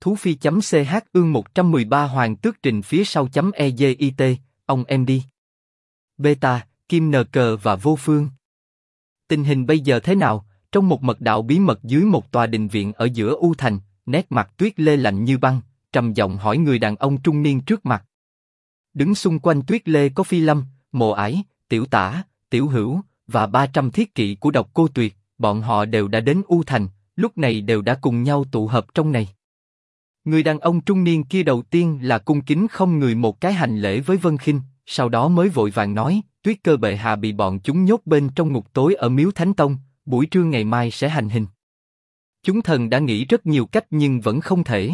Thú Phi.ch ương 113 Hoàng Tước Trình phía sau.ezit, ông em đi. Beta, Kim NK và Vô Phương. Tình hình bây giờ thế nào? Trong một mật đạo bí mật dưới một tòa đình viện ở giữa U Thành, nét mặt Tuyết Lê lạnh như băng, trầm giọng hỏi người đàn ông trung niên trước mặt. Đứng xung quanh Tuyết Lê có Phi Lâm, Mộ Ải, Tiểu Tả, Tiểu Hữu và 300 thiết kỵ của Độc Cô Tuyệt, bọn họ đều đã đến U Thành, lúc này đều đã cùng nhau tụ hợp trong này. Người đàn ông trung niên kia đầu tiên là cung kính không người một cái hành lễ với Vân Khinh, sau đó mới vội vàng nói, Tuyết Cơ bệ hạ bị bọn chúng nhốt bên trong ngục tối ở Miếu Thánh Tông, buổi trưa ngày mai sẽ hành hình. Chúng thần đã nghĩ rất nhiều cách nhưng vẫn không thể.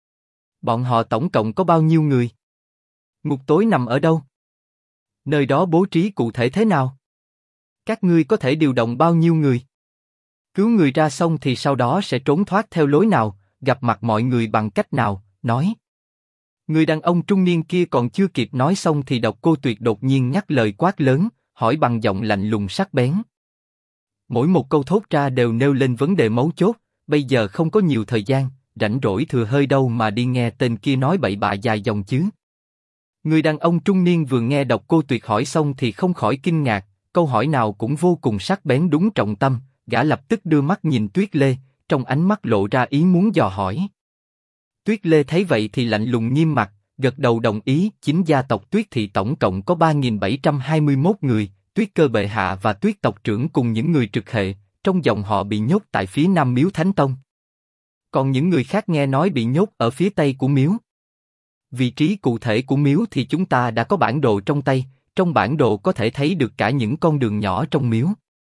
Bọn họ tổng cộng có bao nhiêu người? Ngục tối nằm ở đâu? Nơi đó bố trí cụ thể thế nào? Các ngươi có thể điều động bao nhiêu người? Cứu người ra xong thì sau đó sẽ trốn thoát theo lối nào, gặp mặt mọi người bằng cách nào, nói. Người đàn ông trung niên kia còn chưa kịp nói xong thì Độc Cô Tuyệt đột nhiên nhắc lời quát lớn, hỏi bằng giọng lạnh lùng sắc bén. Mỗi một câu thốt ra đều nêu lên vấn đề mấu chốt, bây giờ không có nhiều thời gian, rảnh rỗi thừa hơi đâu mà đi nghe tên kia nói bậy bạ dài dòng chứ. Người đàn ông trung niên vừa nghe Độc Cô Tuyệt hỏi xong thì không khỏi kinh ngạc, câu hỏi nào cũng vô cùng sắc bén đúng trọng tâm, gã lập tức đưa mắt nhìn Tuyết Lê, trong ánh mắt lộ ra ý muốn dò hỏi. Tuyết Lê thấy vậy thì lạnh lùng nghiêm mặt, gật đầu đồng ý. Chính gia tộc Tuyết thị tổng cộng có 3.721 người, Tuyết Cơ bệ hạ và Tuyết tộc trưởng cùng những người trực hệ, trong dòng họ bị nhốt tại phía nam Miếu Thánh Tông. Còn những người khác nghe nói bị nhốt ở phía tây của miếu. Vị trí cụ thể của miếu thì chúng ta đã có bản đồ trong tay, trong bản đồ có thể thấy được cả những con đường nhỏ trong miếu.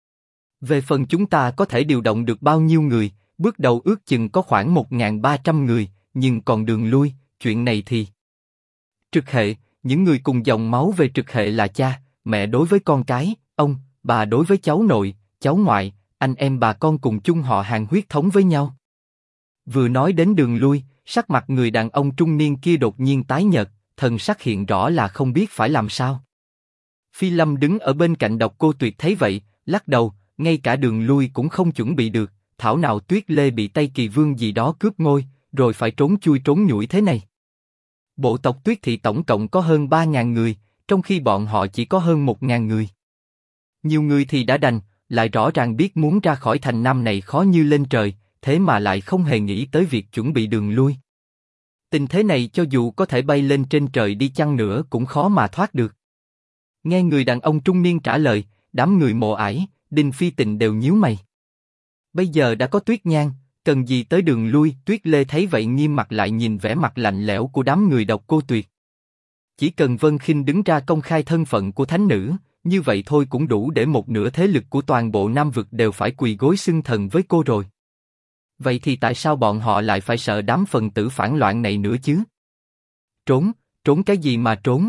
Về phần chúng ta có thể điều động được bao nhiêu người, bước đầu ước chừng có khoảng 1.300 người, nhưng còn đường lui, chuyện này thì... Trực hệ, những người cùng dòng máu về trực hệ là cha, mẹ đối với con cái, ông, bà đối với cháu nội, cháu ngoại, anh em bà con cùng chung họ hàng huyết thống với nhau. Vừa nói đến đường lui, sắc mặt người đàn ông trung niên kia đột nhiên tái nhợt, thần sắc hiện rõ là không biết phải làm sao. Phi Lâm đứng ở bên cạnh Độc Cô Tuyệt thấy vậy, lắc đầu, ngay cả đường lui cũng không chuẩn bị được, thảo nào Tuyết Lê bị Tây Kỳ Vương gì đó cướp ngôi, rồi phải trốn chui trốn nhủi thế này. Bộ tộc Tuyết thị tổng cộng có hơn 3.000 người, trong khi bọn họ chỉ có hơn 1.000 người. Nhiều người thì đã đành, lại rõ ràng biết muốn ra khỏi thành Nam này khó như lên trời, thế mà lại không hề nghĩ tới việc chuẩn bị đường lui. Tình thế này cho dù có thể bay lên trên trời đi chăng nữa cũng khó mà thoát được. Nghe người đàn ông trung niên trả lời, đám người Mộ Ải, Đinh Phi Tịnh đều nhíu mày. Bây giờ đã có Tuyết Nhan, cần gì tới đường lui? Tuyết Lê thấy vậy nghiêm mặt lại nhìn vẻ mặt lạnh lẽo của đám người Độc Cô Tuyệt. Chỉ cần Vân Khinh đứng ra công khai thân phận của thánh nữ, như vậy thôi cũng đủ để một nửa thế lực của toàn bộ Nam vực đều phải quỳ gối xưng thần với cô rồi. Vậy thì tại sao bọn họ lại phải sợ đám phần tử phản loạn này nữa chứ? Trốn, trốn cái gì mà trốn?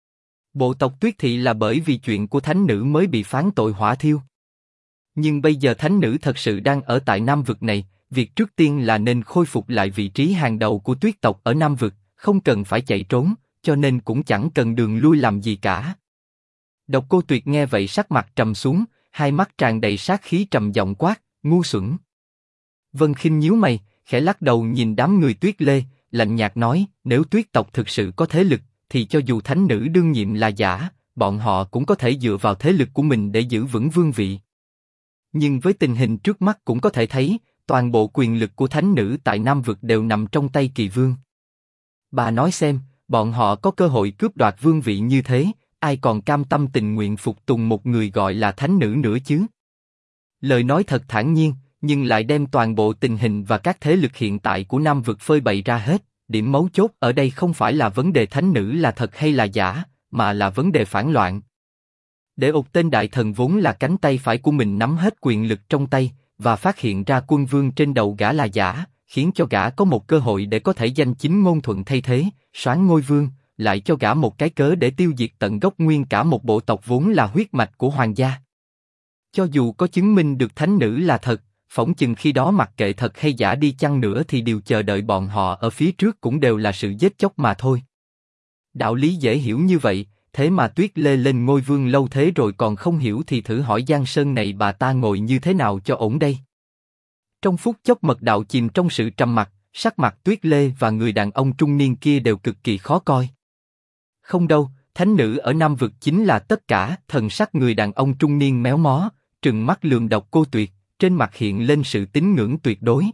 Bộ tộc Tuyết thị là bởi vì chuyện của thánh nữ mới bị phán tội hỏa thiêu. Nhưng bây giờ thánh nữ thật sự đang ở tại Nam vực này, việc trước tiên là nên khôi phục lại vị trí hàng đầu của Tuyết tộc ở Nam vực, không cần phải chạy trốn, cho nên cũng chẳng cần đường lui làm gì cả. Độc Cô Tuyệt nghe vậy sắc mặt trầm xuống, hai mắt tràn đầy sát khí trầm giọng quát, ngu xuẩn. Vân Khinh nhíu mày, khẽ lắc đầu nhìn đám người Tuyết Lê, lạnh nhạt nói, nếu Tuyết tộc thực sự có thế lực, thì cho dù thánh nữ đương nhiệm là giả, bọn họ cũng có thể dựa vào thế lực của mình để giữ vững vương vị. Nhưng với tình hình trước mắt cũng có thể thấy, toàn bộ quyền lực của thánh nữ tại Nam vực đều nằm trong tay Kỳ Vương. Bà nói xem, bọn họ có cơ hội cướp đoạt vương vị như thế, ai còn cam tâm tình nguyện phục tùng một người gọi là thánh nữ nữa chứ? Lời nói thật thản nhiên, nhưng lại đem toàn bộ tình hình và các thế lực hiện tại của Nam vực phơi bày ra hết. Điểm mấu chốt ở đây không phải là vấn đề thánh nữ là thật hay là giả, mà là vấn đề phản loạn. Để một tên đại thần vốn là cánh tay phải của mình nắm hết quyền lực trong tay, và phát hiện ra quân vương trên đầu gã là giả, khiến cho gã có một cơ hội để có thể danh chính ngôn thuận thay thế, soán ngôi vương, lại cho gã một cái cớ để tiêu diệt tận gốc nguyên cả một bộ tộc vốn là huyết mạch của hoàng gia. Cho dù có chứng minh được thánh nữ là thật, phỏng chừng khi đó mặc kệ thật hay giả đi chăng nữa thì điều chờ đợi bọn họ ở phía trước cũng đều là sự giết chóc mà thôi. Đạo lý dễ hiểu như vậy, thế mà Tuyết Lê lên ngôi vương lâu thế rồi còn không hiểu thì thử hỏi Giang Sơn này bà ta ngồi như thế nào cho ổn đây. Trong phút chốc mật đạo chìm trong sự trầm mặc, sắc mặt Tuyết Lê và người đàn ông trung niên kia đều cực kỳ khó coi. Không đâu, thánh nữ ở Nam Vực chính là tất cả. Thần sắc người đàn ông trung niên méo mó, trừng mắt lườm Độc Cô Tuyệt, trên mặt hiện lên sự tín ngưỡng tuyệt đối.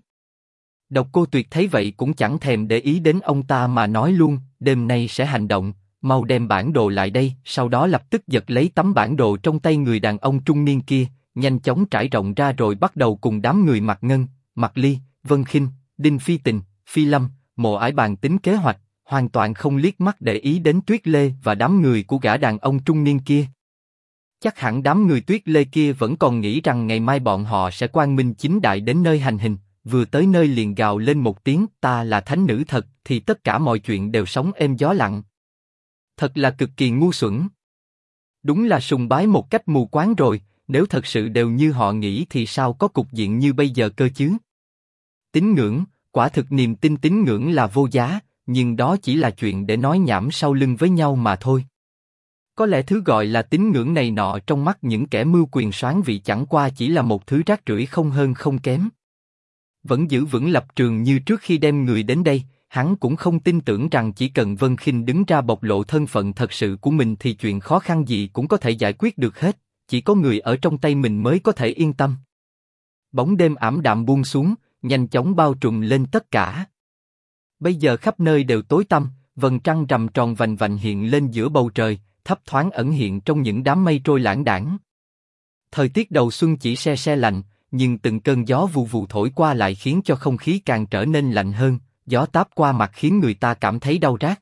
Độc Cô Tuyệt thấy vậy cũng chẳng thèm để ý đến ông ta mà nói luôn, đêm nay sẽ hành động, mau đem bản đồ lại đây. Sau đó lập tức giật lấy tấm bản đồ trong tay người đàn ông trung niên kia, nhanh chóng trải rộng ra rồi bắt đầu cùng đám người Mạc Ngân, Mạc Ly, Vân Khinh, Đinh Phi Tình, Phi Lâm, Mộ Ải bàn tính kế hoạch, hoàn toàn không liếc mắt để ý đến Tuyết Lê và đám người của gã đàn ông trung niên kia. Chắc hẳn đám người Tuyết Lê kia vẫn còn nghĩ rằng ngày mai bọn họ sẽ quang minh chính đại đến nơi hành hình, vừa tới nơi liền gào lên một tiếng ta là thánh nữ thật thì tất cả mọi chuyện đều sóng êm gió lặng. Thật là cực kỳ ngu xuẩn. Đúng là sùng bái một cách mù quáng rồi, nếu thật sự đều như họ nghĩ thì sao có cục diện như bây giờ cơ chứ? Tín ngưỡng, quả thực niềm tin tín ngưỡng là vô giá, nhưng đó chỉ là chuyện để nói nhảm sau lưng với nhau mà thôi. Có lẽ thứ gọi là tín ngưỡng này nọ trong mắt những kẻ mưu quyền soán vị chẳng qua chỉ là một thứ rác rưởi không hơn không kém. Vẫn giữ vững lập trường như trước khi đem người đến đây, hắn cũng không tin tưởng rằng chỉ cần Vân Khinh đứng ra bộc lộ thân phận thật sự của mình thì chuyện khó khăn gì cũng có thể giải quyết được hết, chỉ có người ở trong tay mình mới có thể yên tâm. Bóng đêm ảm đạm buông xuống, nhanh chóng bao trùm lên tất cả. Bây giờ khắp nơi đều tối tăm, vầng trăng rằm tròn vành vành hiện lên giữa bầu trời, thấp thoáng ẩn hiện trong những đám mây trôi lãng đãng. Thời tiết đầu xuân chỉ se se lạnh, nhưng từng cơn gió vù vù thổi qua lại khiến cho không khí càng trở nên lạnh hơn, gió táp qua mặt khiến người ta cảm thấy đau rát.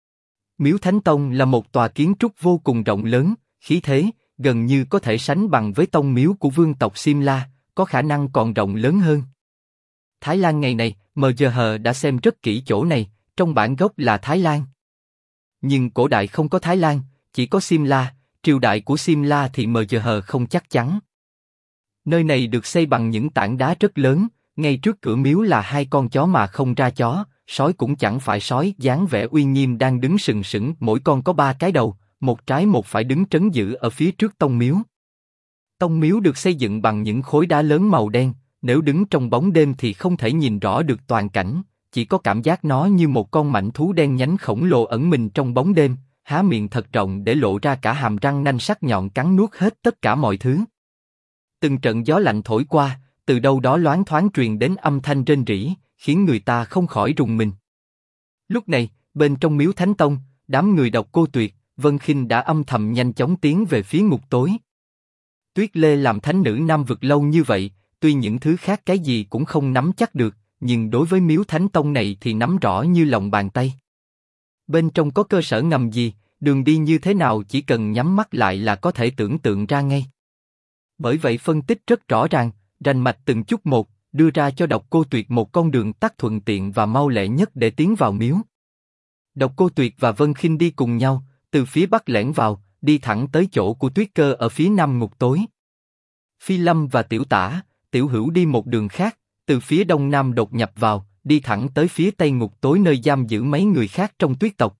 Miếu Thánh Tông là một tòa kiến trúc vô cùng rộng lớn, khí thế, gần như có thể sánh bằng với tông miếu của vương tộc Simla, có khả năng còn rộng lớn hơn. Thái Lan ngày này, MGH đã xem rất kỹ chỗ này, trong bản gốc là Thái Lan. Nhưng cổ đại không có Thái Lan, chỉ có Simla, triều đại của Simla thì MGH không chắc chắn. Nơi này được xây bằng những tảng đá rất lớn, ngay trước cửa miếu là hai con chó mà không ra chó, sói cũng chẳng phải sói, dáng vẻ uy nghiêm đang đứng sừng sững, mỗi con có 3 cái đầu, một trái một phải đứng trấn giữ ở phía trước tông miếu. Tông miếu được xây dựng bằng những khối đá lớn màu đen, nếu đứng trong bóng đêm thì không thể nhìn rõ được toàn cảnh, chỉ có cảm giác nó như một con mãnh thú đen nhánh khổng lồ ẩn mình trong bóng đêm, há miệng thật rộng để lộ ra cả hàm răng nanh sắc nhọn cắn nuốt hết tất cả mọi thứ. Từng trận gió lạnh thổi qua, từ đâu đó loáng thoáng truyền đến âm thanh rên rỉ, khiến người ta không khỏi rùng mình. Lúc này, bên trong miếu Thánh Tông, đám người Độc Cô Tuyệt, Vân Khinh đã âm thầm nhanh chóng tiến về phía ngục tối. Tuyết Lê làm thánh nữ Nam Vực lâu như vậy, tuy những thứ khác cái gì cũng không nắm chắc được, nhưng đối với miếu Thánh Tông này thì nắm rõ như lòng bàn tay. Bên trong có cơ sở ngầm gì, đường đi như thế nào chỉ cần nhắm mắt lại là có thể tưởng tượng ra ngay. Bởi vậy phân tích rất rõ ràng, rành mạch từng chút một, đưa ra cho Độc Cô Tuyệt một con đường tắt thuận tiện và mau lẹ nhất để tiến vào miếu. Độc Cô Tuyệt và Vân Khinh đi cùng nhau, từ phía bắc lẻn vào, đi thẳng tới chỗ của Tuyết Cơ ở phía nam ngục tối. Phi Lâm và Tiểu Tả, Tiểu Hữu đi một đường khác, từ phía đông nam đột nhập vào, đi thẳng tới phía tây ngục tối nơi giam giữ mấy người khác trong Tuyết tộc.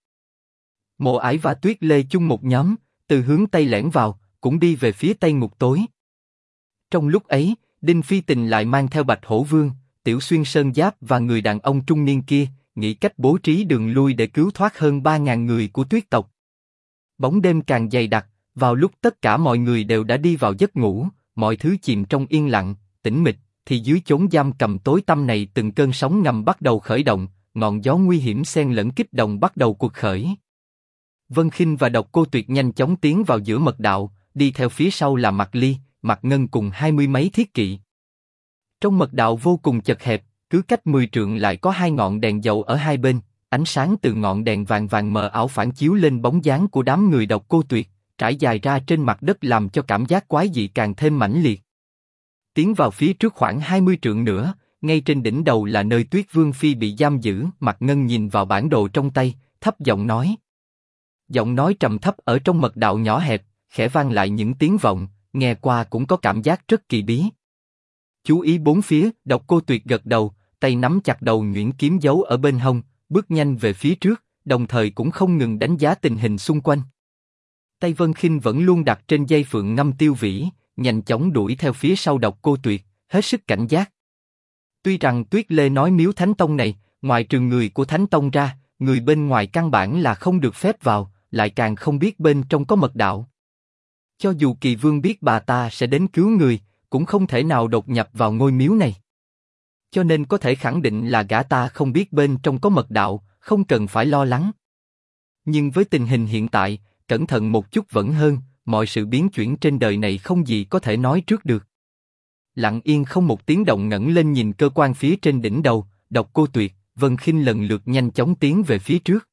Mộ Ải và Tuyết Lê chung một nhóm, từ hướng tây lẻn vào, cũng đi về phía tây ngục tối. Trong lúc ấy, Đinh Phi Tình lại mang theo Bạch Hổ Vương, Tiểu Xuyên Sơn Giáp và người đàn ông trung niên kia, nghĩ cách bố trí đường lui để cứu thoát hơn 3.000 người của Tuyết tộc. Bóng đêm càng dày đặc, vào lúc tất cả mọi người đều đã đi vào giấc ngủ, mọi thứ chìm trong yên lặng, tĩnh mịch, thì dưới chốn giam cầm tối tăm này từng cơn sóng ngầm bắt đầu khởi động, ngọn gió nguy hiểm xen lẫn kích động bắt đầu cuộc khởi. Vân Khinh và Độc Cô Tuyệt nhanh chóng tiến vào giữa mật đạo, đi theo phía sau là Mạc Ly, Mạc Ngân cùng 20 mấy thiết kỵ. Trong mật đạo vô cùng chật hẹp, cứ cách 10 trượng lại có 2 ngọn đèn dầu ở hai bên, ánh sáng từ ngọn đèn vàng vàng mờ ảo phản chiếu lên bóng dáng của đám người Độc Cô Tuyệt, trải dài ra trên mặt đất làm cho cảm giác quái dị càng thêm mãnh liệt. Tiến vào phía trước khoảng 20 trượng nữa, ngay trên đỉnh đầu là nơi Tuyết Vương Phi bị giam giữ. Mạc Ngân nhìn vào bản đồ trong tay, thấp giọng nói. Giọng nói trầm thấp ở trong mật đạo nhỏ hẹp, khẽ vang lại những tiếng vọng, nghe qua cũng có cảm giác rất kỳ bí. Chú ý bốn phía, Độc Cô Tuyệt gật đầu, tay nắm chặt đầu nhuyễn kiếm giấu ở bên hông, bước nhanh về phía trước, đồng thời cũng không ngừng đánh giá tình hình xung quanh. Tay Vân Khinh vẫn luôn đặt trên dây phượng ngâm Tiêu Vĩ, nhanh chóng đuổi theo phía sau Độc Cô Tuyệt, hết sức cảnh giác. Tuy rằng Tuyết Lê nói miếu Thánh Tông này Ngoài trừ người của Thánh Tông ra, người bên ngoài căn bản là không được phép vào, lại càng không biết bên trong có mật đạo. Cho dù Kỳ Vương biết bà ta sẽ đến cứu người, cũng không thể nào đột nhập vào ngôi miếu này. Cho nên có thể khẳng định là gã ta không biết bên trong có mật đạo, không cần phải lo lắng. Nhưng với tình hình hiện tại, cẩn thận một chút vẫn hơn, mọi sự biến chuyển trên đời này không gì có thể nói trước được. Lặng yên không một tiếng động ngẩng lên nhìn cơ quan phía trên đỉnh đầu, Độc Cô Tuyệt, Vân Khinh lần lượt nhanh chóng tiến về phía trước.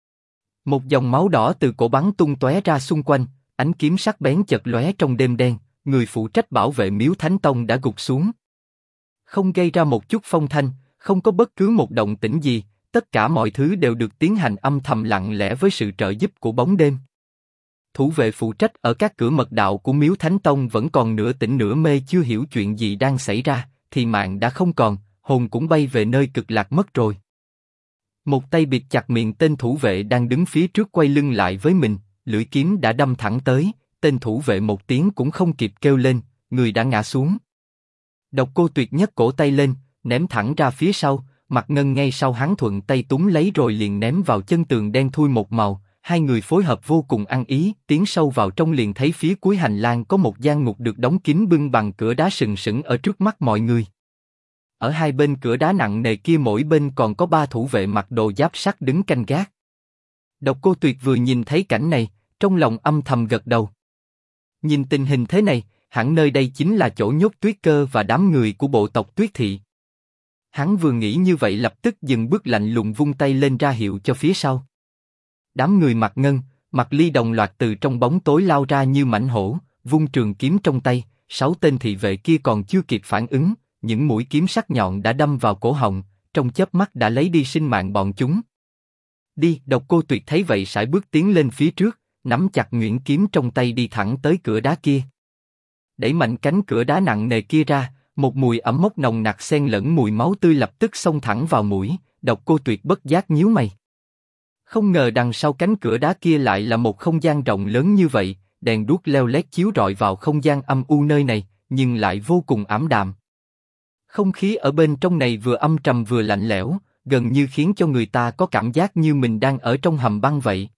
Một dòng máu đỏ từ cổ bắn tung tóe ra xung quanh, ánh kiếm sắc bén chật lóe trong đêm đen, người phụ trách bảo vệ miếu Thánh Tông đã gục xuống. Không gây ra một chút phong thanh, không có bất cứ một động tĩnh gì, tất cả mọi thứ đều được tiến hành âm thầm lặng lẽ với sự trợ giúp của bóng đêm. Thủ vệ phụ trách ở các cửa mật đạo của miếu Thánh Tông vẫn còn nửa tỉnh nửa mê chưa hiểu chuyện gì đang xảy ra, thì mạng đã không còn, hồn cũng bay về nơi cực lạc mất rồi. Một tay bịt chặt miệng tên thủ vệ đang đứng phía trước quay lưng lại với mình, lưỡi kiếm đã đâm thẳng tới, tên thủ vệ một tiếng cũng không kịp kêu lên, người đã ngã xuống. Độc Cô Tuyệt nhấc cổ tay lên, ném thẳng ra phía sau, Mạc Ngân ngay sau hắn thuận tay túm lấy rồi liền ném vào chân tường đen thui một màu. Hai người phối hợp vô cùng ăn ý, tiến sâu vào trong liền thấy phía cuối hành lang có một gian ngục được đóng kín bưng bằng cửa đá sừng sững ở trước mắt mọi người. Ở hai bên cửa đá nặng nề kia mỗi bên còn có 3 thủ vệ mặc đồ giáp sắt đứng canh gác. Độc Cô Tuyệt vừa nhìn thấy cảnh này, trong lòng âm thầm gật đầu. Nhìn tình hình thế này, hẳn nơi đây chính là chỗ nhốt Tuyết Cơ và đám người của bộ tộc Tuyết Thị. Hắn vừa nghĩ như vậy lập tức dừng bước lạnh lùng vung tay lên ra hiệu cho phía sau. Đám người Mạc Ngân, Mạc Ly đồng loạt từ trong bóng tối lao ra như mãnh hổ, vung trường kiếm trong tay. 6 tên thị vệ kia còn chưa kịp phản ứng, những mũi kiếm sắc nhọn đã đâm vào cổ họng, trong chớp mắt đã lấy đi sinh mạng bọn chúng. Đi, Độc Cô Tuyệt thấy vậy sải bước tiến lên phía trước, nắm chặt nhuyễn kiếm trong tay đi thẳng tới cửa đá kia. Đẩy mạnh cánh cửa đá nặng nề kia ra, một mùi ẩm mốc nồng nặc xen lẫn mùi máu tươi lập tức xông thẳng vào mũi. Độc Cô Tuyệt bất giác nhíu mày. Không ngờ đằng sau cánh cửa đá kia lại là một không gian rộng lớn như vậy, đèn đuốc leo lét chiếu rọi vào không gian âm u nơi này, nhưng lại vô cùng ảm đạm. Không khí ở bên trong này vừa âm trầm vừa lạnh lẽo, gần như khiến cho người ta có cảm giác như mình đang ở trong hầm băng vậy.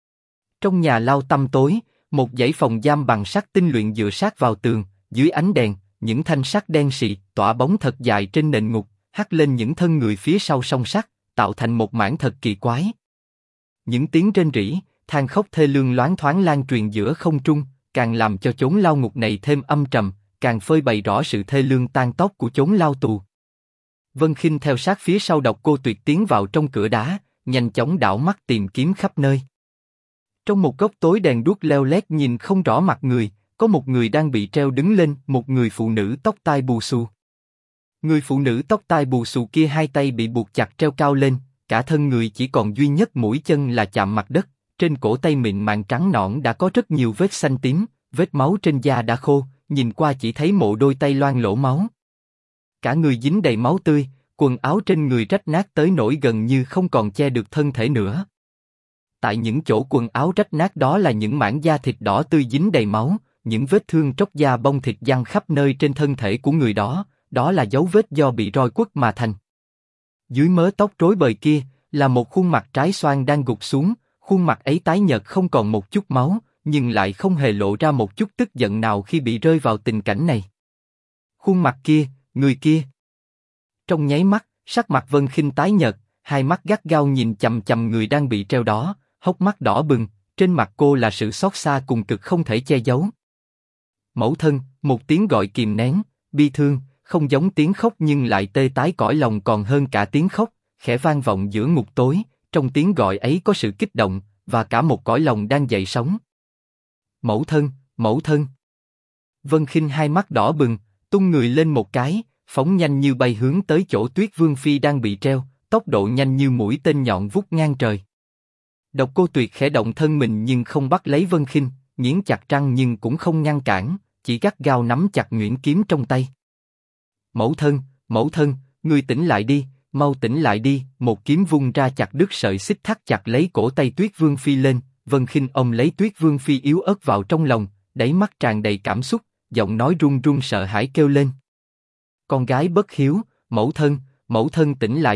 Trong nhà lao tăm tối, một dãy phòng giam bằng sắt tinh luyện dựa sát vào tường, dưới ánh đèn, những thanh sắt đen sì tỏa bóng thật dài trên nền ngục, hắt lên những thân người phía sau song sắt, tạo thành một mảng thật kỳ quái. Những tiếng rên rỉ, than khóc thê lương loáng thoáng lan truyền giữa không trung, càng làm cho chốn lao ngục này thêm âm trầm, càng phơi bày rõ sự thê lương tàn tóc của chốn lao tù. Vân Khinh theo sát phía sau Độc Cô Tuyệt tiến vào trong cửa đá, nhanh chóng đảo mắt tìm kiếm khắp nơi. Trong một góc tối đèn đuốc leo lét nhìn không rõ mặt người, có một người đang bị treo đứng lên, một người phụ nữ tóc tai bù xù. Người phụ nữ tóc tai bù xù kia hai tay bị buộc chặt treo cao lên, cả thân người chỉ còn duy nhất mũi chân là chạm mặt đất, trên cổ tay mịn màng trắng nõn đã có rất nhiều vết xanh tím, vết máu trên da đã khô, nhìn qua chỉ thấy một đôi tay loang lỗ máu. Cả người dính đầy máu tươi, quần áo trên người rách nát tới nỗi gần như không còn che được thân thể nữa. Tại những chỗ quần áo rách nát đó là những mảng da thịt đỏ tươi dính đầy máu, những vết thương tróc da bong thịt giăng khắp nơi trên thân thể của người đó, đó là dấu vết do bị roi quất mà thành. Dưới mớ tóc rối bời kia là một khuôn mặt trái xoan đang gục xuống, khuôn mặt ấy tái nhợt không còn một chút máu, nhưng lại không hề lộ ra một chút tức giận nào khi bị rơi vào tình cảnh này. Khuôn mặt kia, người kia. Trong nháy mắt, sắc mặt Vân Khinh tái nhợt, hai mắt gắt gao nhìn chằm chằm người đang bị treo đó, hốc mắt đỏ bừng, trên mặt cô là sự xót xa cùng cực không thể che giấu. Mẫu thân, một tiếng gọi kìm nén, bi thương, không giống tiếng khóc nhưng lại tê tái cõi lòng còn hơn cả tiếng khóc, khẽ vang vọng giữa ngục tối, trong tiếng gọi ấy có sự kích động, và cả một cõi lòng đang dậy sóng. Mẫu thân, mẫu thân. Vân Khinh hai mắt đỏ bừng, tung người lên một cái, phóng nhanh như bay hướng tới chỗ Tuyết Vương Phi đang bị treo, tốc độ nhanh như mũi tên nhọn vút ngang trời. Độc Cô Tuyệt khẽ động thân mình nhưng không bắt lấy Vân Khinh, nghiến chặt răng nhưng cũng không ngăn cản, chỉ gắt gao nắm chặt nhuyễn kiếm trong tay. Mẫu thân, ngươi tỉnh lại đi, mau tỉnh lại đi! Một kiếm vung ra chặt đứt sợi xích thắt chặt lấy cổ tay Tuyết Vương Phi lên. Vân Khinh ôm lấy Tuyết Vương Phi yếu ớt vào trong lòng, đáy mắt tràn đầy cảm xúc, giọng nói run run sợ hãi kêu lên: con gái bất hiếu, mẫu thân tỉnh lại đi,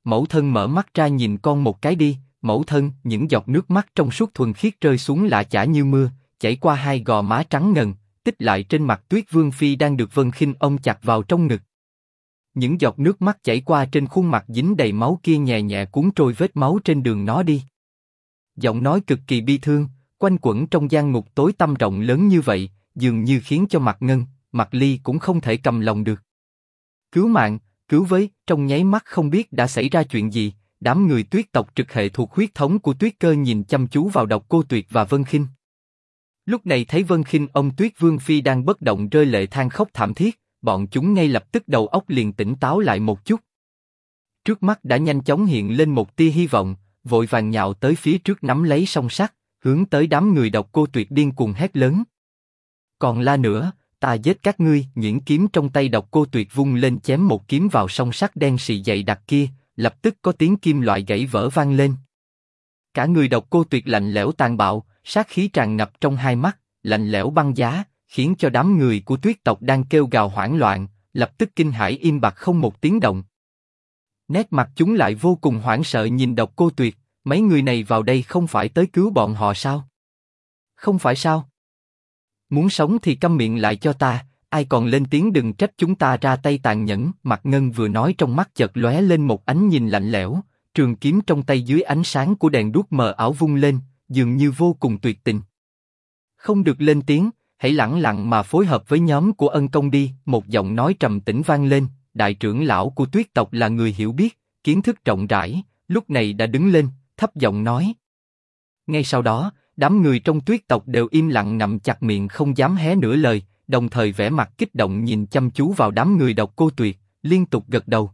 Mẫu thân mở mắt ra nhìn con một cái đi, mẫu thân. Những giọt nước mắt trong suốt thuần khiết rơi xuống lã chả như mưa, chảy qua hai gò má trắng ngần, tích lại trên mặt Tuyết Vương Phi đang được Vân Khinh ôm chặt vào trong ngực. Những giọt nước mắt chảy qua trên khuôn mặt dính đầy máu kia nhẹ nhẹ cuốn trôi vết máu trên đường nó đi. Giọng nói cực kỳ bi thương, quanh quẩn trong gian ngục tối tăm rộng lớn như vậy, dường như khiến cho Mạc Ngân, Mạc Ly cũng không thể cầm lòng được. Cứu mạng, cứu với! Trong nháy mắt không biết đã xảy ra chuyện gì, đám người Tuyết tộc trực hệ thuộc huyết thống của Tuyết Cơ nhìn chăm chú vào Độc Cô Tuyệt và Vân Khinh. Lúc này thấy Vân Khinh ôm Tuyết Vương Phi đang bất động rơi lệ than khóc thảm thiết, bọn chúng ngay lập tức đầu óc liền tỉnh táo lại một chút. Trước mắt đã nhanh chóng hiện lên một tia hy vọng, vội vàng nhào tới phía trước nắm lấy song sắt, hướng tới đám người Độc Cô Tuyệt điên cuồng hét lớn. Còn la nữa, ta giết các ngươi! Nhuyễn kiếm trong tay Độc Cô Tuyệt vung lên chém một kiếm vào song sắt đen sì dày đặc kia, lập tức có tiếng kim loại gãy vỡ vang lên. Cả người Độc Cô Tuyệt lạnh lẽo tàn bạo, sát khí tràn ngập trong hai mắt, lạnh lẽo băng giá, khiến cho đám người của Tuyết tộc đang kêu gào hoảng loạn, lập tức kinh hãi im bặt không một tiếng động. Nét mặt chúng lại vô cùng hoảng sợ nhìn Độc Cô Tuyệt, mấy người này vào đây không phải tới cứu bọn họ sao? Không phải sao? Muốn sống thì câm miệng lại cho ta, ai còn lên tiếng đừng trách chúng ta ra tay tàn nhẫn. Mạc Ngân vừa nói trong mắt chợt lóe lên một ánh nhìn lạnh lẽo, trường kiếm trong tay dưới ánh sáng của đèn đuốc mờ ảo vung lên, dường như vô cùng tuyệt tình. Không được lên tiếng, hãy lẳng lặng mà phối hợp với nhóm của Ân Công đi. Một giọng nói trầm tĩnh vang lên, đại trưởng lão của Tuyết tộc là người hiểu biết, kiến thức rộng rãi, lúc này đã đứng lên, thấp giọng nói. Ngay sau đó, đám người trong Tuyết tộc đều im lặng ngậm chặt miệng không dám hé nửa lời, đồng thời vẻ mặt kích động nhìn chăm chú vào đám người Độc Cô Tuyệt, liên tục gật đầu.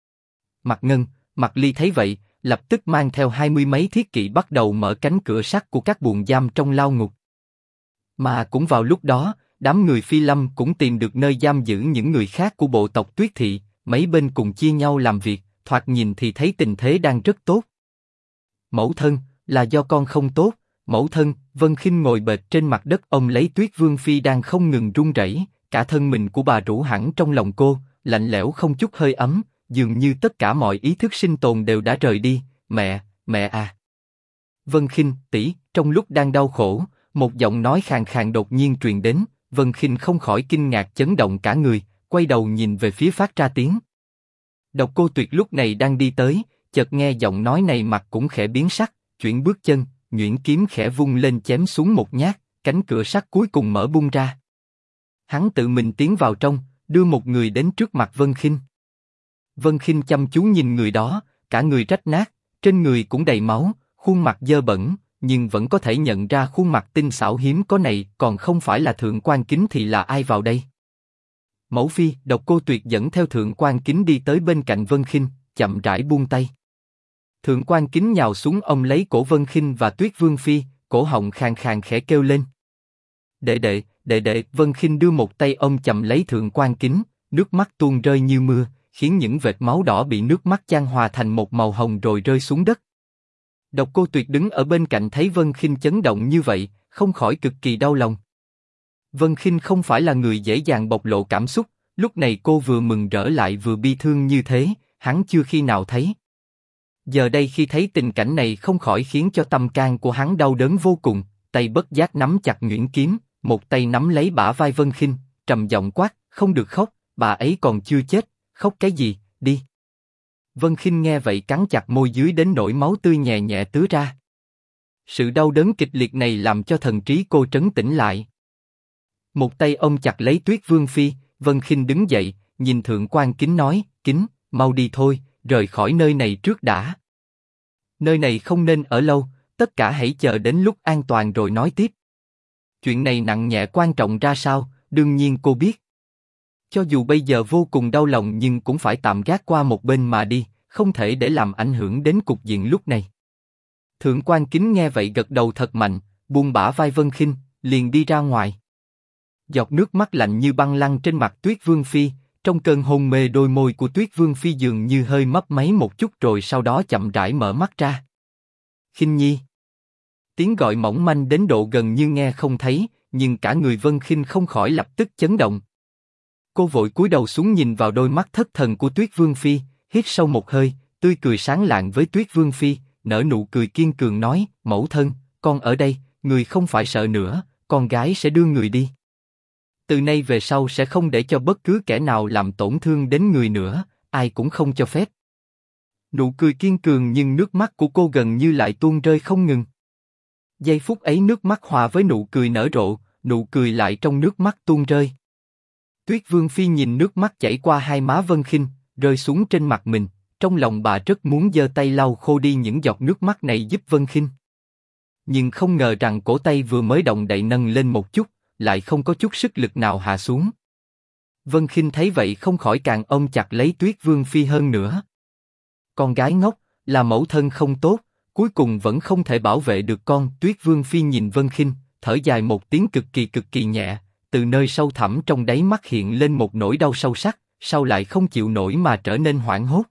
Mạc Ngân, Mạc Ly thấy vậy, lập tức mang theo 20 mấy thiết kỵ bắt đầu mở cánh cửa sắt của các buồng giam trong lao ngục. Mà cũng vào lúc đó, đám người Phi Lâm cũng tìm được nơi giam giữ những người khác của bộ tộc Tuyết Thị, mấy bên cùng chia nhau làm việc, thoạt nhìn thì thấy tình thế đang rất tốt. Mẫu thân, là do con không tốt. Mẫu thân. Vân Khinh ngồi bệt trên mặt đất ôm lấy Tuyết Vương Phi đang không ngừng run rẩy, cả thân mình của bà rũ hẳn trong lòng cô, lạnh lẽo không chút hơi ấm, dường như tất cả mọi ý thức sinh tồn đều đã rời đi. Mẹ, mẹ à! Vân Khinh, tỷ. Trong lúc đang đau khổ, một giọng nói khàn khàn đột nhiên truyền đến, Vân Khinh không khỏi kinh ngạc chấn động cả người, quay đầu nhìn về phía phát ra tiếng. Độc Cô Tuyệt lúc này đang đi tới, chợt nghe giọng nói này mặt cũng khẽ biến sắc, chuyển bước chân, nhuyễn kiếm khẽ vung lên chém xuống một nhát, cánh cửa sắt cuối cùng mở bung ra. Hắn tự mình tiến vào trong, đưa một người đến trước mặt Vân Khinh. Vân Khinh chăm chú nhìn người đó, cả người rách nát, trên người cũng đầy máu, khuôn mặt dơ bẩn, nhưng vẫn có thể nhận ra khuôn mặt tinh xảo hiếm có này, còn không phải là Thượng Quan Kính thì là ai vào đây? Mẫu phi. Độc Cô Tuyệt dẫn theo Thượng Quan Kính đi tới bên cạnh Vân Khinh, chậm rãi buông tay. Thượng Quan Kính nhào xuống ôm lấy cổ Vân Khinh và Tuyết Vương Phi, cổ họng khàn khàn khẽ kêu lên. Đệ đệ. Vân Khinh đưa một tay ôm chầm lấy Thượng Quan Kính, nước mắt tuôn rơi như mưa, khiến những vệt máu đỏ bị nước mắt chan hòa thành một màu hồng rồi rơi xuống đất. Độc Cô Tuyệt đứng ở bên cạnh thấy Vân Khinh chấn động như vậy, không khỏi cực kỳ đau lòng. Vân Khinh không phải là người dễ dàng bộc lộ cảm xúc, lúc này cô vừa mừng rỡ lại vừa bi thương như thế, hắn chưa khi nào thấy. Giờ đây khi thấy tình cảnh này không khỏi khiến cho tâm can của hắn đau đớn vô cùng, tay bất giác nắm chặt nhuyễn kiếm, một tay nắm lấy bả vai Vân Khinh, trầm giọng quát, không được khóc, bà ấy còn chưa chết, khóc cái gì, đi. Vân Khinh nghe vậy cắn chặt môi dưới đến nỗi máu tươi nhẹ nhẹ tứa ra. Sự đau đớn kịch liệt này làm cho thần trí cô trấn tĩnh lại. Một tay ôm chặt lấy Tuyết Vương Phi, Vân Khinh đứng dậy, nhìn Thượng Quan Kính nói, Kính, mau đi thôi, rời khỏi nơi này trước đã. Nơi này không nên ở lâu, tất cả hãy chờ đến lúc an toàn rồi nói tiếp. Chuyện này nặng nhẹ quan trọng ra sao, đương nhiên cô biết. Cho dù bây giờ vô cùng đau lòng nhưng cũng phải tạm gác qua một bên mà đi, không thể để làm ảnh hưởng đến cục diện lúc này. Thượng Quan Kính nghe vậy gật đầu thật mạnh, buông bả vai Vân Khinh, liền đi ra ngoài. Giọt nước mắt lạnh như băng lăn trên mặt Tuyết Vương Phi, trong cơn hôn mê đôi môi của Tuyết Vương Phi dường như hơi mấp máy một chút rồi sau đó chậm rãi mở mắt ra. Khinh Nhi. Tiếng gọi mỏng manh đến độ gần như nghe không thấy, nhưng cả người Vân Khinh không khỏi lập tức chấn động. Cô vội cúi đầu xuống nhìn vào đôi mắt thất thần của Tuyết Vương Phi, hít sâu một hơi, tươi cười sáng lạng với Tuyết Vương Phi, nở nụ cười kiên cường nói, mẫu thân, con ở đây, người không phải sợ nữa, con gái sẽ đưa người đi. Từ nay về sau sẽ không để cho bất cứ kẻ nào làm tổn thương đến người nữa, ai cũng không cho phép. Nụ cười kiên cường nhưng nước mắt của cô gần như lại tuôn rơi không ngừng. Giây phút ấy nước mắt hòa với nụ cười nở rộ, nụ cười lại trong nước mắt tuôn rơi. Tuyết Vương Phi nhìn nước mắt chảy qua hai má Vân Khinh, rơi xuống trên mặt mình, trong lòng bà rất muốn giơ tay lau khô đi những giọt nước mắt này giúp Vân Khinh. Nhưng không ngờ rằng cổ tay vừa mới động đậy nâng lên một chút, lại không có chút sức lực nào hạ xuống. Vân Khinh thấy vậy không khỏi càng ôm chặt lấy Tuyết Vương Phi hơn nữa. Con gái ngốc, là mẫu thân không tốt, cuối cùng vẫn không thể bảo vệ được con. Tuyết Vương Phi nhìn Vân Khinh, thở dài một tiếng cực kỳ nhẹ, từ nơi sâu thẳm trong đáy mắt hiện lên một nỗi đau sâu sắc, sau lại không chịu nổi mà trở nên hoảng hốt.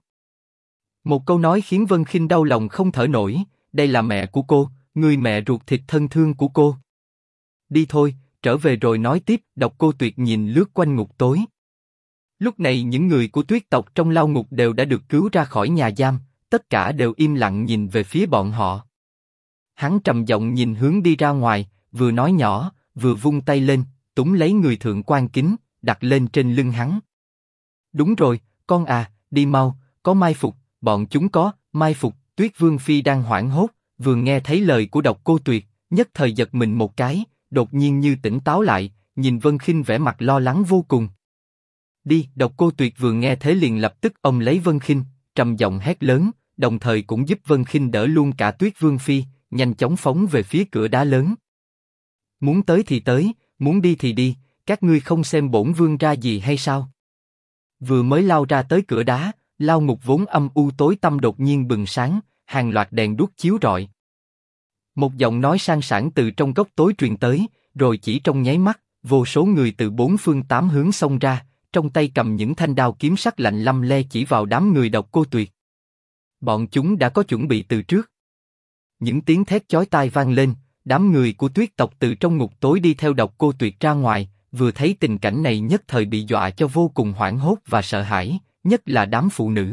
Một câu nói khiến Vân Khinh đau lòng không thở nổi, đây là mẹ của cô, người mẹ ruột thịt thân thương của cô. Đi thôi, trở về rồi nói tiếp. Độc Cô Tuyệt nhìn lướt quanh ngục tối. Lúc này những người của Tuyết tộc trong lao ngục đều đã được cứu ra khỏi nhà giam, tất cả đều im lặng nhìn về phía bọn họ. Hắn trầm giọng nhìn hướng đi ra ngoài, vừa nói nhỏ, vừa vung tay lên, túm lấy người thượng quan Kính, đặt lên trên lưng hắn. Đúng rồi, con à, đi mau, có mai phục, bọn chúng có mai phục. Tuyết Vương Phi đang hoảng hốt, vừa nghe thấy lời của Độc Cô Tuyệt, nhất thời giật mình một cái, đột nhiên như tỉnh táo lại, nhìn Vân Khinh vẻ mặt lo lắng vô cùng. Đi, Độc Cô Tuyệt vừa nghe thế liền lập tức ôm lấy Vân Khinh, trầm giọng hét lớn, đồng thời cũng giúp Vân Khinh đỡ luôn cả Tuyết Vương Phi, nhanh chóng phóng về phía cửa đá lớn. Muốn tới thì tới, muốn đi thì đi, các ngươi không xem bổn vương ra gì hay sao? Vừa mới lao ra tới cửa đá, lao ngục vốn âm u tối tăm đột nhiên bừng sáng, hàng loạt đèn đuốc chiếu rọi. Một giọng nói sang sảng từ trong góc tối truyền tới, rồi chỉ trong nháy mắt, vô số người từ bốn phương tám hướng xông ra, trong tay cầm những thanh đao kiếm sắc lạnh lăm le chỉ vào đám người Độc Cô Tuyệt. Bọn chúng đã có chuẩn bị từ trước. Những tiếng thét chói tai vang lên, đám người của Tuyết tộc từ trong ngục tối đi theo Độc Cô Tuyệt ra ngoài, vừa thấy tình cảnh này nhất thời bị dọa cho vô cùng hoảng hốt và sợ hãi, nhất là đám phụ nữ.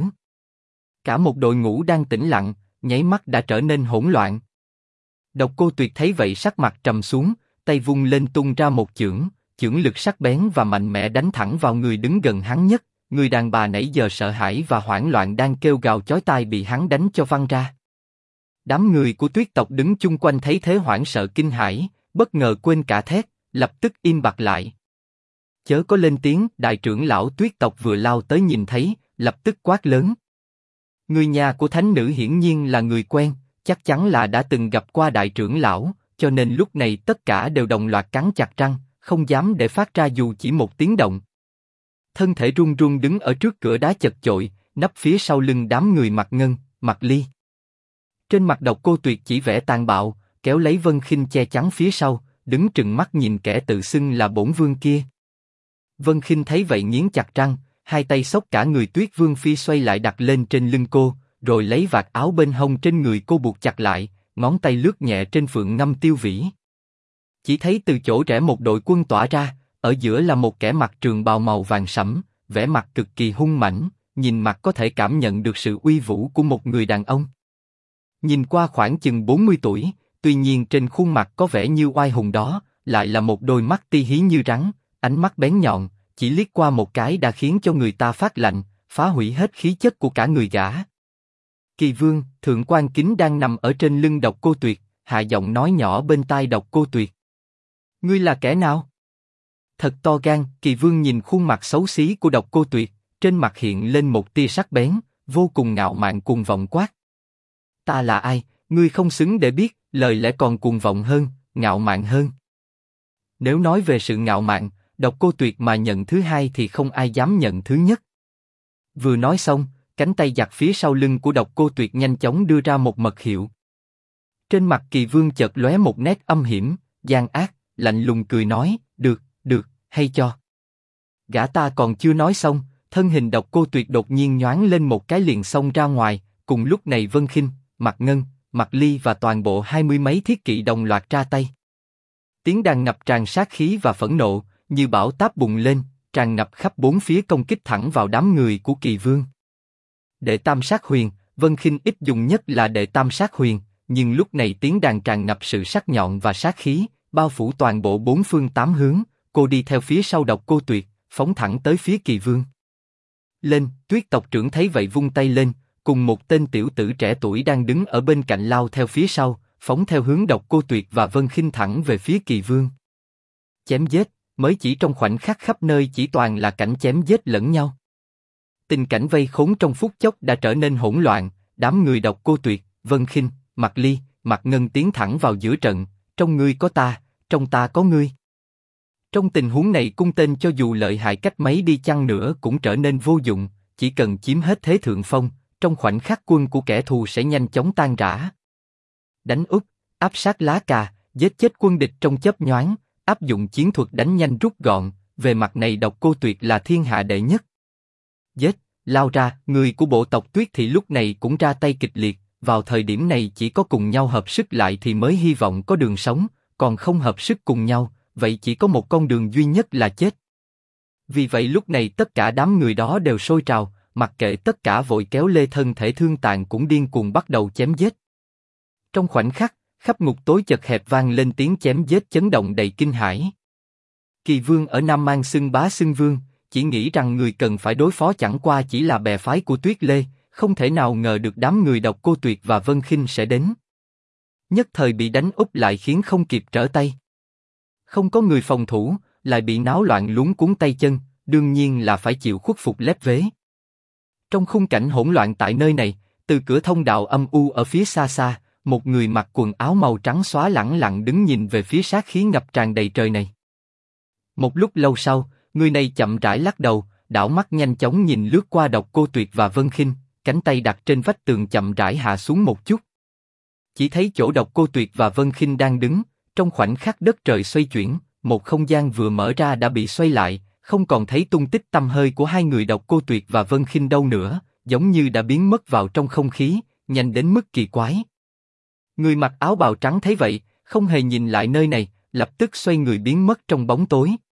Cả một đội ngũ đang tĩnh lặng, nháy mắt đã trở nên hỗn loạn. Độc Cô Tuyệt thấy vậy sắc mặt trầm xuống, tay vung lên tung ra một chưởng, chưởng lực sắc bén và mạnh mẽ đánh thẳng vào người đứng gần hắn nhất. Người đàn bà nãy giờ sợ hãi và hoảng loạn đang kêu gào chói tai bị hắn đánh cho văng ra. Đám người của Tuyết tộc đứng chung quanh thấy thế hoảng sợ kinh hãi, bất ngờ quên cả thét, lập tức im bặt lại. Chớ có lên tiếng. Đại trưởng lão Tuyết tộc vừa lao tới nhìn thấy, lập tức quát lớn. Người nhà của thánh nữ hiển nhiên là người quen, chắc chắn là đã từng gặp qua đại trưởng lão, cho nên lúc này tất cả đều đồng loạt cắn chặt răng, không dám để phát ra dù chỉ một tiếng động. Thân thể run run đứng ở trước cửa đá chật chội, nấp phía sau lưng đám người Mạc Ngân, Mạc Ly. Trên mặt Độc Cô Tuyệt chỉ vẻ tàn bạo, kéo lấy Vân Khinh che chắn phía sau, đứng trừng mắt nhìn kẻ tự xưng là bổn vương kia. Vân Khinh thấy vậy nghiến chặt răng, hai tay xốc cả người Tuyết Vương Phi xoay lại đặt lên trên lưng cô, rồi lấy vạt áo bên hông trên người cô buộc chặt lại, ngón tay lướt nhẹ trên phượng ngâm tiêu vĩ. Chỉ thấy từ chỗ rẽ một đội quân tỏa ra, ở giữa là một kẻ mặc trường bào màu vàng sẫm, vẻ mặt cực kỳ hung mãnh, nhìn mặt có thể cảm nhận được sự uy vũ của một người đàn ông. Nhìn qua khoảng chừng 40 tuổi, tuy nhiên trên khuôn mặt có vẻ như oai hùng đó, lại là một đôi mắt ti hí như rắn, ánh mắt bén nhọn, chỉ liếc qua một cái đã khiến cho người ta phát lạnh, phá hủy hết khí chất của cả người gã. Kỳ Vương, Thượng quan Kính đang nằm ở trên lưng Độc Cô Tuyệt, hạ giọng nói nhỏ bên tai Độc Cô Tuyệt. Ngươi là kẻ nào? Thật to gan. Kỳ Vương nhìn khuôn mặt xấu xí của Độc Cô Tuyệt, trên mặt hiện lên một tia sắc bén, vô cùng ngạo mạn cuồng vọng quát. Ta là ai, ngươi không xứng để biết, lời lẽ còn cuồng vọng hơn, ngạo mạn hơn. Nếu nói về sự ngạo mạn, Độc Cô Tuyệt mà nhận thứ hai thì không ai dám nhận thứ nhất. Vừa nói xong, cánh tay giặt phía sau lưng của Độc Cô Tuyệt nhanh chóng đưa ra một mật hiệu. Trên mặt Kỳ Vương chợt lóe một nét âm hiểm, gian ác, lạnh lùng cười nói, được, hay cho. Gã ta còn chưa nói xong, thân hình Độc Cô Tuyệt đột nhiên nhoáng lên một cái liền xông ra ngoài. Cùng lúc này Vân Khinh, Mạc Ngân, Mạc Ly và toàn bộ 20 mấy thiết kỵ đồng loạt ra tay. Tiếng đàn ngập tràn sát khí và phẫn nộ, như bão táp bùng lên, tràn ngập khắp bốn phía công kích thẳng vào đám người của Kỳ Vương. Đệ Tam Sát Huyền, Vân Khinh ít dùng nhất là đệ tam sát huyền, nhưng lúc này tiếng đàn tràn ngập sự sắc nhọn và sát khí, bao phủ toàn bộ bốn phương tám hướng. Cô đi theo phía sau Độc Cô Tuyệt, phóng thẳng tới phía Kỳ Vương. Lên, Tuyết tộc trưởng thấy vậy vung tay lên, cùng một tên tiểu tử trẻ tuổi đang đứng ở bên cạnh lao theo phía sau, phóng theo hướng Độc Cô Tuyệt và Vân Khinh thẳng về phía Kỳ Vương. Chém giết, mới chỉ trong khoảnh khắc khắp nơi chỉ toàn là cảnh chém giết lẫn nhau. Tình cảnh vây khốn trong phút chốc đã trở nên hỗn loạn, đám người Độc Cô Tuyệt, Vân Khinh, Mạc Ly, Mạc Ngân tiến thẳng vào giữa trận, trong ngươi có ta, trong ta có ngươi. Trong tình huống này cung tên cho dù lợi hại cách mấy đi chăng nữa cũng trở nên vô dụng, chỉ cần chiếm hết thế thượng phong, trong khoảnh khắc quân của kẻ thù sẽ nhanh chóng tan rã. Đánh úp, áp sát lá cà, giết chết quân địch trong chớp nhoáng, áp dụng chiến thuật đánh nhanh rút gọn, về mặt này Độc Cô Tuyệt là thiên hạ đệ nhất. Giết, lao ra, người của bộ tộc Tuyết thì lúc này cũng ra tay kịch liệt, vào thời điểm này chỉ có cùng nhau hợp sức lại thì mới hy vọng có đường sống, còn không hợp sức cùng nhau, vậy chỉ có một con đường duy nhất là chết. Vì vậy lúc này tất cả đám người đó đều sôi trào, mặc kệ tất cả vội kéo lê thân thể thương tàn cũng điên cuồng bắt đầu chém giết. Trong khoảnh khắc, khắp ngục tối chật hẹp vang lên tiếng chém giết chấn động đầy kinh hãi. Kỳ Vương ở Nam Mang xưng bá xưng vương, chỉ nghĩ rằng người cần phải đối phó chẳng qua chỉ là bè phái của Tuyết Lê, không thể nào ngờ được đám người Độc Cô Tuyệt và Vân Khinh sẽ đến. Nhất thời bị đánh úp lại khiến không kịp trở tay. Không có người phòng thủ, lại bị náo loạn luống cuống tay chân, đương nhiên là phải chịu khuất phục lép vế. Trong khung cảnh hỗn loạn tại nơi này, từ cửa thông đạo âm u ở phía xa xa, một người mặc quần áo màu trắng xóa lẳng lặng đứng nhìn về phía sát khí ngập tràn đầy trời này. Một lúc lâu sau, người này chậm rãi lắc đầu, đảo mắt nhanh chóng nhìn lướt qua Độc Cô Tuyệt và Vân Khinh, cánh tay đặt trên vách tường chậm rãi hạ xuống một chút. Chỉ thấy chỗ Độc Cô Tuyệt và Vân Khinh đang đứng, trong khoảnh khắc đất trời xoay chuyển, một không gian vừa mở ra đã bị xoay lại, không còn thấy tung tích tăm hơi của hai người Độc Cô Tuyệt và Vân Khinh đâu nữa, giống như đã biến mất vào trong không khí, nhanh đến mức kỳ quái. Người mặc áo bào trắng thấy vậy, không hề nhìn lại nơi này, lập tức xoay người biến mất trong bóng tối.